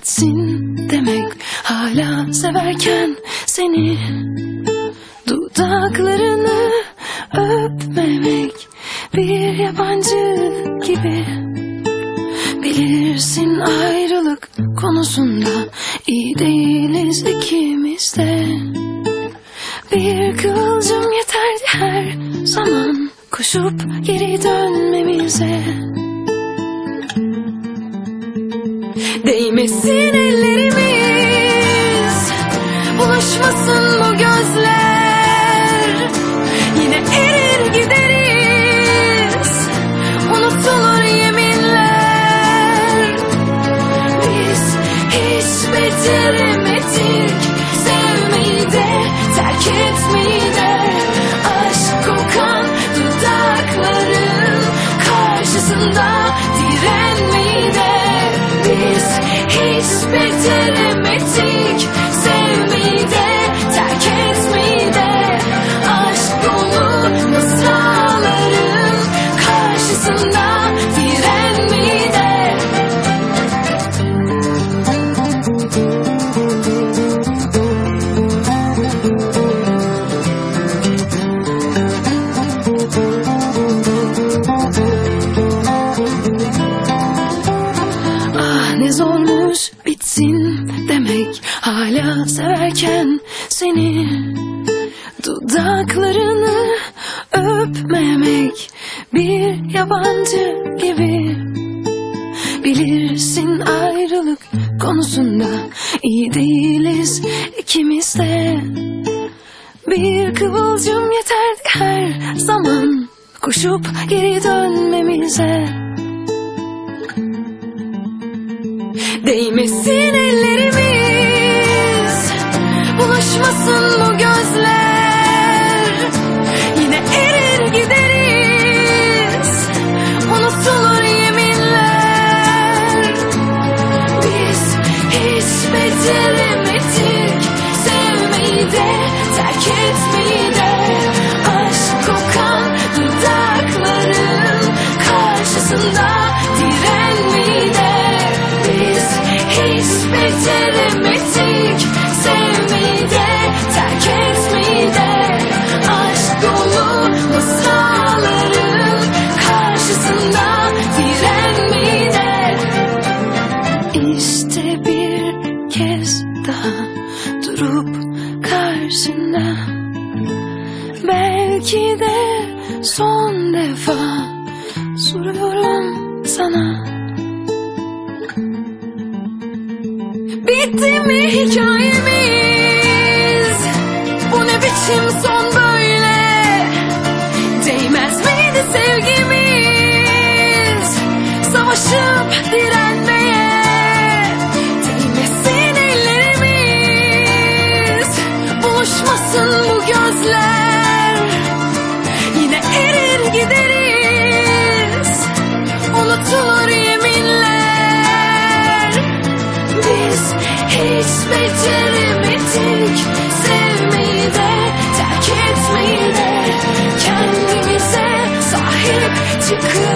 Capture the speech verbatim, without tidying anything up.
bitsin demek, hala severken seni, dudaklarını öpmemek bir yabancı gibi. Bilirsin ayrılık konusunda iyi değiliz ikimiz de. Bir kıvılcım yeterdi her zaman koşup geri dönmemize. Değmesin ellerimiz, buluşmasın bu gözler. Yine erir gideriz, unutulur yeminler. Biz hiç beceremedik sevmeyi de, terk etmeyi de. Aşk kokan dudakların karşısında direnmeyi de. Biz hiç beceremedik sevmeyi de, terk etmeyi de. Aşk dolu mısraların karşısında direnmeyi de. Ah ne zormuş bitsin demek, hala severken seni, dudaklarını öpmemek bir yabancı gibi. Bilirsin ayrılık konusunda iyi değiliz ikimiz de. Bir kıvılcım yeterdi her zaman koşup geri dönmemize. Değmesin ellerimiz, buluşmasın bu gözler. Yine erir gideriz, unutulur yeminler. Biz hiç beceremedik sevmeyi de, terk etmeyi de. Aşk kokan dudakların karşısında direnmeyi de. Biz hiç beceremedik sevmeyi de, terk etmeyi de. Aşk dolu mısraların karşısında direnmeyi de. İşte bir kez daha durup karşında, belki de son defa soruyorum sana. Bitti mi hikayemiz? Bu ne biçim son böyle? Değmez miydi sevgimiz savaşıp direnmeye? Değmesin ellerimiz, buluşmasın bu gözler. Yine erir gideriz, unutulur yeminler. Biz hiç beceremedik sevmeyi de, terk etmeyi de. Kendimize sahip çıkıp